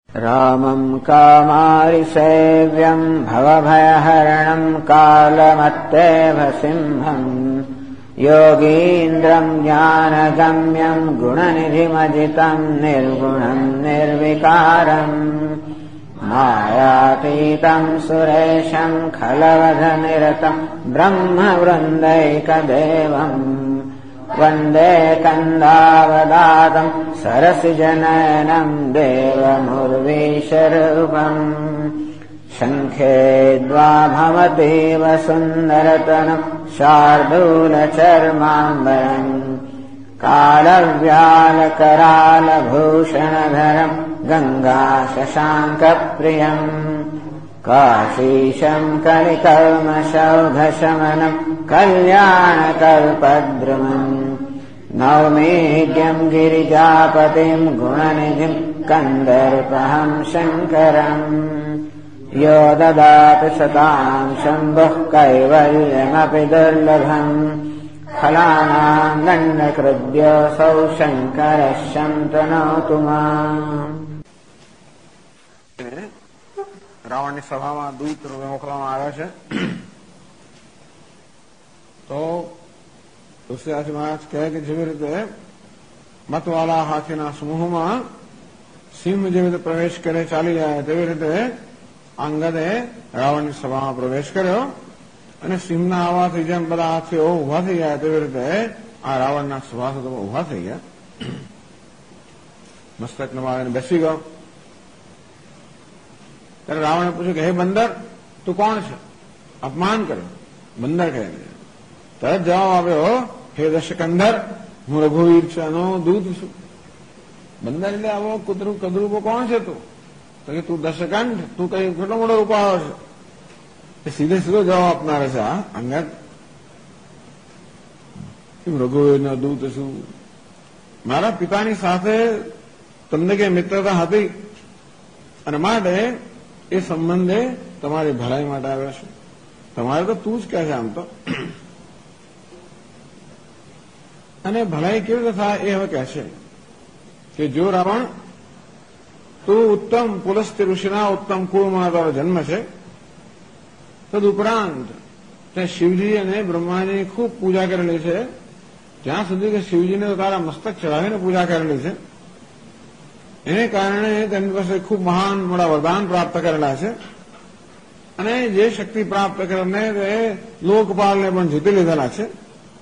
रामम् कामारिसेव्यम् भवभयहरणम् कालमत्तेव सिंहम् योगीन्द्रम् ज्ञानगम्यम् गुणनिधिमजितम् निर्गुणम् निर्विकारम् मायातीतम् सुरेशम् खलवधनिरतम् ब्रह्मवृन्दैकदेवम् वन्दे कन्दावदातम् सरसिजनयनम् देवमुर्वीशरूपम् शङ्खे द्वाभवतीव सुन्दरतनम् शार्दूलचर्माम्बरम् कालव्यालकरालभूषणधरम् गङ्गाशशाङ्कप्रियम् काशीशम् कलिकल्मषौघशमनम् कल्याणकल्पद्रुमम् नौमीड्यम् गिरिजापतिम् गुणनिधिम् कन्दर्पहम् शङ्करम् यो ददाति सताम् शम्भुः कैवल्यमपि दुर्लभम् फलानाम् दण्डकृद्योऽसौ शङ्करः शन्तनोतु माम्. રાવણની સભામાં દૂત મોકલવામાં આવ્યા છે. તો તુલસીદાસજી મહારાજ કહે કે જેવી રીતે મતવાલા હાથીના સમૂહમાં સિંહ જેવી રીતે પ્રવેશ કરે ચાલી જાય તેવી રીતે અંગદે રાવણની સભામાં પ્રવેશ કર્યો અને સિંહના આવવાથી જેમ બધા હાથીઓ ઉભા થઈ ગયા તેવી રીતે આ રાવણના સભાસદો ઉભા થઈ ગયા. મસ્તક નમાવીને બેસી ગયો. ત્યારે રાવણે પૂછ્યું કે હે બંદર, તું કોણ છે? અપમાન કર્યો. બંદર કહે તરત જવાબ આવ્યો, હે દશકંધર, હું રઘુવીર નો દૂત છું. બંદર એટલે આવો કુતરું કદરૂપો કોણ છે તું? તો કે તું દશકંઠ, તું કઈ કેટલો મોટો રૂપાળો છે? એ સીધે સીધો જવાબ આપનાર છે આ અંગદ. હું રઘુવીરનો દૂત છું. મારા પિતાની સાથે તમને કઈ મિત્રતા હતી અને માટે એ સંબંધે તમારી ભલાઈ માટે આવ્યો છે. તમારે તો તું જ કહે છે આમ તો. અને ભલાઈ કેવી રીતે થાય એ હવે કહે છે કે જો રાવણ, તું ઉત્તમ પુલસ્ત્ય ઋષિના ઉત્તમ કુળમાં તારો જન્મ છે. તદુપરાંત તે શિવજી અને બ્રહ્માજીની ખૂબ પૂજા કરેલી છે. જ્યાં સુધી કે શિવજીને તારા મસ્તક ચડાવીને પૂજા કરેલી છે. એને કારણે તેની પાસે ખૂબ મહાન મોટા વરદાન પ્રાપ્ત કરેલા છે. અને જે શક્તિ પ્રાપ્ત કરીને તે લોકપાલને પણ જીતી લીધેલા છે.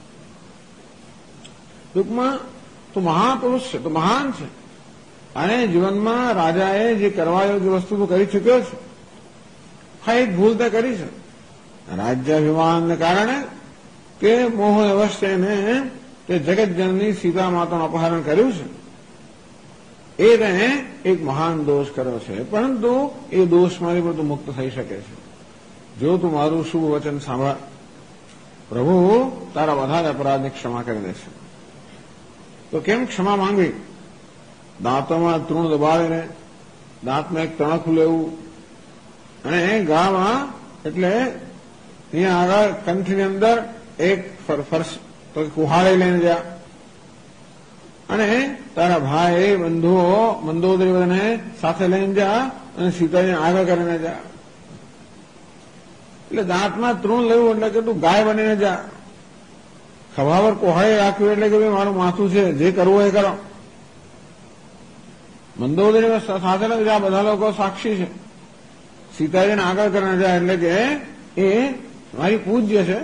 ટૂંકમાં તું મહાપુરુષ છે, તું મહાન છે. અને જીવનમાં રાજાએ જે કરવા યોગ્ય વસ્તુ તું કરી ચૂક્યો છે. હા, એક ભૂલ તે કરી છે. રાજ્યાભિમાનને કારણે કે મોહ અવશ્યને તે જગતજનની સીતા માતાનું અપહરણ કર્યું છે. એ તેને એક મહાન દોષ કર્યો છે. પરંતુ એ દોષમાંથી પણ તું મુક્ત થઈ શકે છે જો તું મારું શુભ વચન સાંભળ. પ્રભુ તારા વધારે અપરાધની ક્ષમા કરી દેશે. તો કેમ ક્ષમા માંગવી? દાંતોમાં તૃણ દબાવીને દાંતમાં એક તણખું લેવું અને ગામાં એટલે અહીંયા આગળ કંઠની અંદર એક ફરસ તો કુહાડી લઈને જા અને તારા ભાઈ બંધુઓ મંદોદરી બધાને સાથે લઈને જા અને સીતાજીને આગળ કરીને જા. એટલે દાંતમાં તૃણ લેવું એટલે કે તું ગાય બનીને જા. ખભા પર કોહાડી રાખ્યું એટલે કે ભાઈ મારું માથું છે, જે કરવું એ કરો. મંદોદરી સાથે જા, બધા લોકો સાક્ષી છે. સીતાજીને આગળ કરીને જા એટલે કે એ મારી પૂજ્ય છે.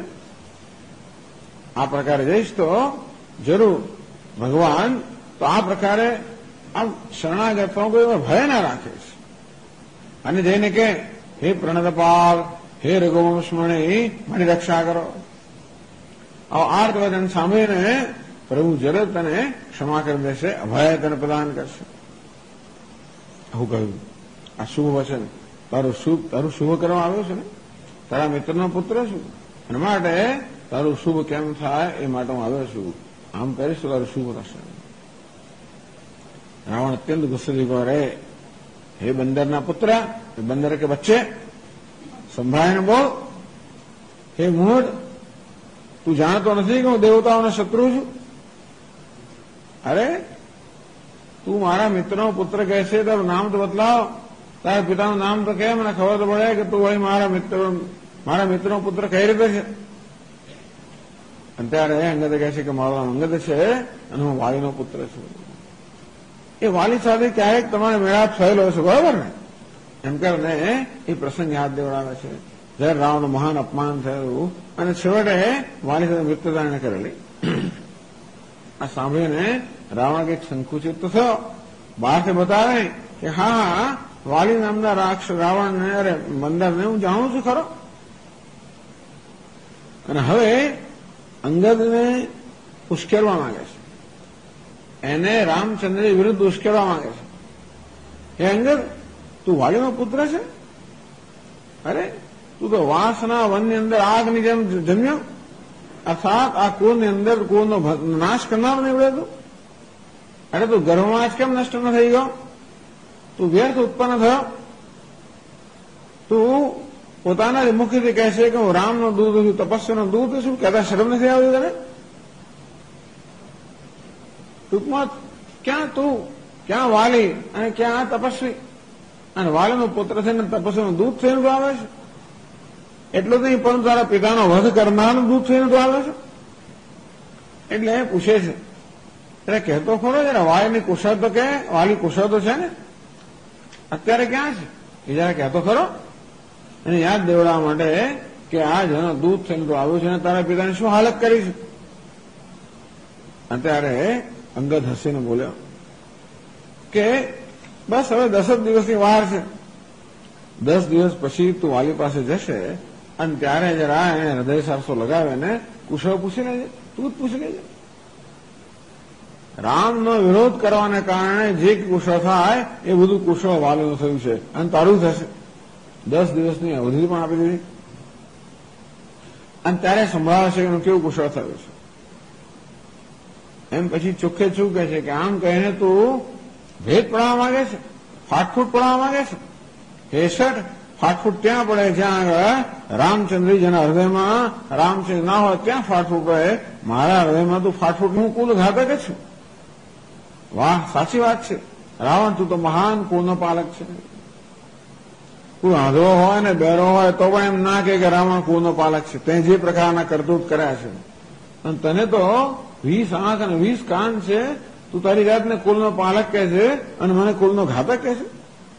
આ પ્રકારે જઈશ તો જરૂર ભગવાન તો આ પ્રકારે આમ શરણાગતો કોઈ ભય ના રાખે છે. અને જઈને કે હે પ્રણતપાલ, હે રઘુવંશમણી, મારી રક્ષા કરો. આવો આર્ત વચન સાંભળીને પ્રભુ જરત તને ક્ષમા કરી દેશે, અભય તને પ્રદાન કરશે. આવું કહ્યું. આ શુભ વચન તારું શુભ કરવા આવ્યો છે ને, તારા મિત્રનો પુત્ર છું અને માટે તારું શુભ કેમ થાય એ માટે હું આવ્યો છું. આમ કરીશ તો તારું શુભ થશે. રાવણ અત્યંત ગુસ્સે થઈ ગયો. અરે હે બંદરના પુત્ર, બંદર કે બચ્ચે, સંભળાઈને બોલ. હે મૂઢ, તું જાણતો નથી કે હું દેવતાઓનો શત્રુ છું? અરે તું મારા મિત્રનો પુત્ર કહે છે, તારું નામ તો બતલાવ, તારા પિતાનું નામ તો કે, મને ખબર તો પડે કે તું ભાઈ મારા મિત્રનો પુત્ર કઈ રીતે છે. અને ત્યારે અંગદ કહે છે કે મારું નામ અંગદ છે અને હું વાલીનો પુત્ર છું. એ વાલી સાથે ક્યારેક તમારે મેળાપ થયેલો હશે, બરાબર ને? એમ કરીને એ પ્રસંગ યાદ દેવડાવે છે. જ્યારે રાવણનું મહાન અપમાન થયું અને છેવટે વાલી સાથે મૃત્યુદાન કરેલી. આ સાંભળીને રાવણ કંઈક સંકુચિત તો થયો. બહારથી બતાવે કે હા, વાલી નામના રાવણને, અરે મંદરને હું જાણું છું ખરો. અને હવે અંગદને ઉશ્કેરવા માંગે છે, એને રામચંદ્ર વિરુદ્ધ ઉશ્કેરવા માંગે છે. હે અંગદ, તું વાલીનો પુત્ર છે? અરે તું તો વાસના વનની અંદર આગની જેમ જન્મ્યો, અર્થાત આ કુળની અંદર કુળનો નાશ કરનાર નીવડે તું. અરે તું ગર્ભમાં જ કેમ નષ્ટ ન થઈ ગયો? તું વ્યર્થ ઉત્પન્ન થયો? તું પોતાના મુખથી કહે છે કે હું રામનો દૂત છું, તપસ્યાનો દૂત છું, કહેતા શરમ નથી આવતી તને? ટૂંકમાં ક્યાં તું, ક્યાં વાલી અને ક્યાં તપસ્વી? અને વાલીનો પુત્ર થઈને તપસ્યાનો દૂત થઈને તું આવે છે? એટલું જ નહીં, પરંતુ તારા પિતાનો વધ કરનારનું દૂત થઈને તું આવે છે. એટલે એ પૂછે છે, એટલે કહેતો ખરો જરા વાલીની કુશળ તો કે, વાલી કુશળ તો છે ને, અત્યારે ક્યાં છે એ જરા કહેતો ખરો. એને યાદ દેવડાવવા માટે કે આ જેનો દૂત થઈને તું આવ્યું છે અને તારા પિતાની શું હાલત કરી છે. અત્યારે અંગદ હસીને બોલ્યો કે બસ હવે 10 જ દિવસની વાર છે. 10 દિવસ પછી તું વાલી પાસે જશે અને ત્યારે જરા એને હૃદય સારસો લગાવે ને કુશળ પૂછી લેજે, તું જ પૂછી લેજે. રામનો વિરોધ કરવાને કારણે જે કુશળ થાય એ બધું કુશળ વાલીનું થયું છે અને તારું થશે. 10 દિવસની અવધિ પણ આપી દીધી અને ત્યારે સંભળાવશે કે કેવું કુશળ થયું છે. એમ પછી ચોખ્ખે શું કહે છે કે આમ કહીને તું ભેદ પડવા માંગે છે, ફાટફૂટ પડવા માંગે છે. હેસઠ ફાટફૂટ ત્યાં પડે જ્યાં આગળ રામચંદ્ર જેના હૃદયમાં રામચંદ્ર ના હોય ત્યાં ફાટફૂટ પડે. મારા હૃદયમાં તું ફાટફૂટ, હું કુલ ઘાતક છું. વાહ, સાચી વાત છે. રાવણ, તું તો મહાન કુળનો પાલક છે. તું આંધળો હોય ને બેરો હોય તો પણ એમ ના કે રાવણ કુળનો પાલક છે. તે જે પ્રકારના કરતૂત કર્યા છે અને તને તો 20 આંખ અને 20 કાન છે. તું તારી જાતને કુળનો પાલક કહે છે અને મને કુળનો ઘાતક કહે છે.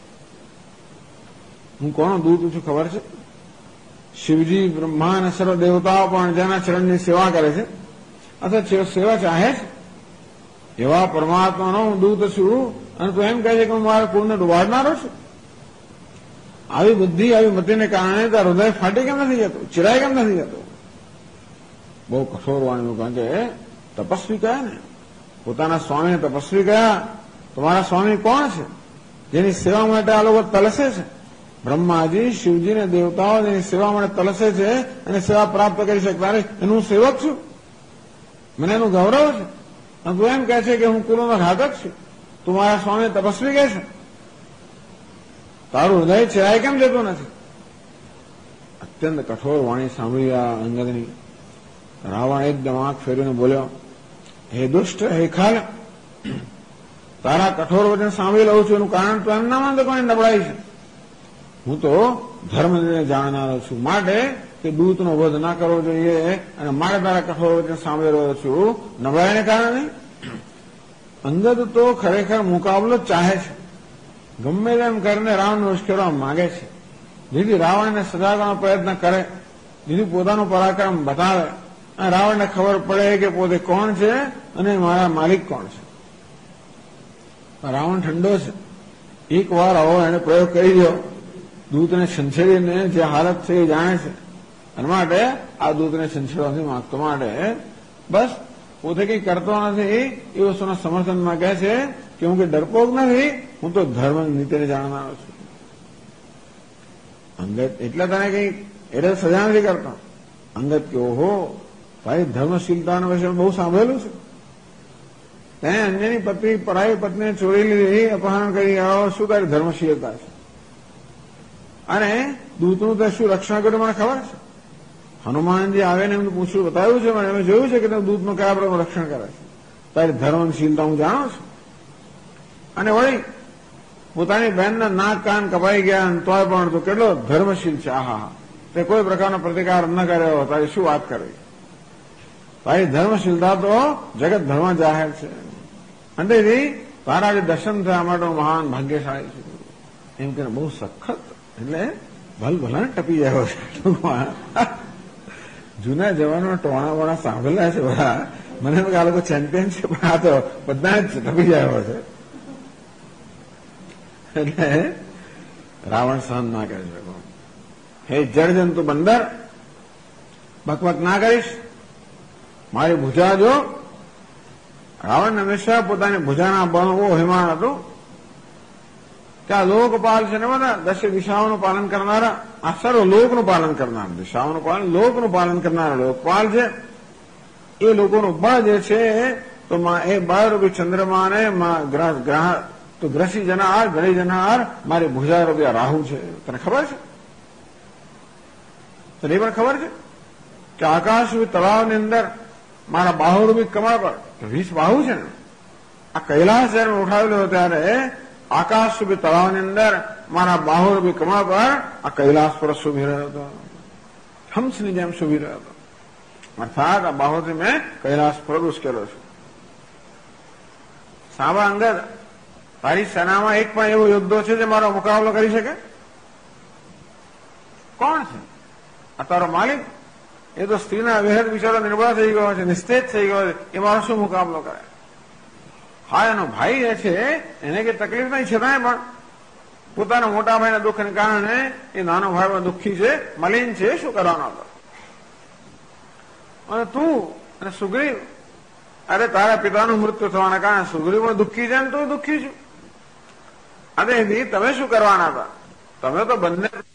હું કોનો દૂત છું ખબર છે? શિવજી, બ્રહ્મા અને સર્વ દેવતાઓ પણ જેના ચરણની સેવા કરે છે અથવા સેવા ચાહે છે એવા પરમાત્માનો હું દૂત છું અને તું એમ કહે છે કે હું મારા કુળને ડુબાડનારો છું. આવી બુદ્ધિ, આવી મતિને કારણે તારું હૃદય ફાટી કેમ નથી જતું, ચિરાય કેમ નથી જતું? બહુ કઠોર વાણીનું, કારણ કે તપસ્વી કયા ને, પોતાના સ્વામીને તપસ્વી કયા. તમારા સ્વામી કોણ છે? જેની સેવા માટે આ લોકો તલસે છે. બ્રહ્માજી, શિવજી ને દેવતાઓ જેની સેવા માટે તલસે છે અને સેવા પ્રાપ્ત કરી શકતા નથી, એનું સેવક છું. મને એનું ગૌરવ છે. અને તું એમ કહે છે કે હું કુળનો ઘાતક છું. તું મારા સ્વામી તપસ્વી કહે છે. તારું હૃદય ચિરાય કેમ જતું નથી? અત્યંત કઠોર વાણી સાંભળી આ અંગદની રાવણ એકદમ આંખ ફેરીને બોલ્યો, હે દુષ્ટ, હે ખાલ, તારા કઠોર વચન સાંભળી લઉં છું એનું કારણ તો એમ ના માનતો કોની નબળાઈ છે. હું તો ધર્મને જાણનારો છું, માટે કે દૂતનો વધ ના કરવો જોઈએ અને મારે તારા કઠોર વચન સાંભળી રહ્યો છું, નબળાઈને કારણે. અંગદ તો ખરેખર મુકાબલો ચાહે છે. ગમે તેમ કરીને રાવણને ઉશ્કેરવા માંગે છે, જેથી રાવણને સજાવવાનો પ્રયત્ન કરે, જેથી પોતાનું પરાક્રમ બતાવે અને રાવણને ખબર પડે કે પોતે કોણ છે અને મારા માલિક કોણ છે. રાવણ ઠંડો છે. એક વાર આવો એને પ્રયોગ કરી દો, દૂતને છંછેડીને જે હાલત છે એ જાણે છે અને માટે આ દૂતને છંછેડવા નથી માંગતો. માટે બસ પોતે કંઈ કરતો નથી એ વસ્તુના સમર્થનમાં કહે છે કે હું કંઈ ડરપોક નથી, હું તો ધર્મ નીતિને જાણનારો છું. અંગદ એટલે તને કંઈ એટલે સજા નથી કરતો. અંગદ કે ઓહો ભાઈ, ધર્મશીલતાના વિશે બહુ સાંભળેલું છે. તે અન્યની પત્ની, પરાઈ પત્નીને ચોરી લીધી, અપહરણ કરી આવો, શું તારી ધર્મશીલતા છે? અને દૂતનું તે શું રક્ષણ કર્યું મને ખબર છે. હનુમાનજી આવે ને એમને પૂછ્યું, બતાવ્યું છે મને, એમ જોયું છે કે તમે દૂતનું કયા પ્રકારનું રક્ષણ કરે છે. તારી ધર્મશીલતા હું જાણું છું. અને વળી પોતાની બહેનના નાક કાન કપાઈ ગયા તોય પણ તો કેટલો ધર્મશીલ છે. આહા, તે કોઈ પ્રકારનો પ્રતિકાર ન કર્યો. તારી શું વાત કરવી? તારી ધર્મશીલતા તો જગત ધર્મ જાહેર છે. અંતેથી તારા જે દર્શન થયા માટે મહાન ભાગ્યશાળી છે એમ કે બહુ સખત, એટલે ભલભલા ટપી જાય છે. જૂના જવાનો ટોણા વોણા સાંભળેલા છે બધા. મને આ લોકો ચેમ્પિયન છે, પણ આ તો બધા જ ટપી જાય છે. એટલે રાવણ સહન ના કરી શકો. હે જળજંતુ બંદર, બકબક ના કરીશ, મારી ભુજા જો. રાવણ હંમેશા પોતાની ભુજાના બળનું અભિમાન હતું કે આ લોકપાલ છે ને બધા 10 દિશાઓનું પાલન કરનારા, આ સર્વ લોકનું પાલન કરનાર, દિશાઓનું પાલન, લોકનું પાલન કરનારા લોકપાલ છે. એ લોકોનું બળ જે છે તો એ બળરૂપી ચંદ્રમાને તો ગ્રસી જનાર, ગળી જનાર મારી ભુજા રૂપિયા રાહુ છે. તને ખબર છે? તને પણ ખબર છે કે આકાશરૂપી તળાવની અંદર મારા બાહુરૂપી કમળ પર 20 બાહુ છે ને, આ કૈલાસ જયારે ઉઠાવેલો ત્યારે આકાશરૂપી તળાવની અંદર મારા બાહુરૂપી કમળ પર આ કૈલાસ પર શોભી રહ્યો હતો, હંસની જેમ શોભી રહ્યો હતો. અર્થાત આ બાહુથી મેં કૈલાસ પર ઉશ્કેલો છું. સાબા અંગદ, તારી સેનામાં એક પણ એવો યોદ્ધો છે જે મારો મુકાબલો કરી શકે? કોણ છે? આ તારો માલિક? એ તો સ્ત્રીના વિહેદ બિચારો નિર્બળ થઈ ગયો છે, નિસ્તેજ થઈ ગયો છે, એ મારો શું મુકાબલો કરે? હા, એનો ભાઈ જે છે એને કઈ તકલીફ નહીં, છતાંય પણ પોતાના મોટા ભાઈના દુઃખને કારણે એ નાનો ભાઈ દુઃખી છે, મલિન છે, શું કરવાનો હતો? અને તું અને સુગ્રીવ, અરે તારા પિતાનું મૃત્યુ થવાના કારણે સુગ્રીવ પણ દુઃખી છે ને તું દુઃખી છું. અરે તમે શું કરવાના હતા? તમે તો બંને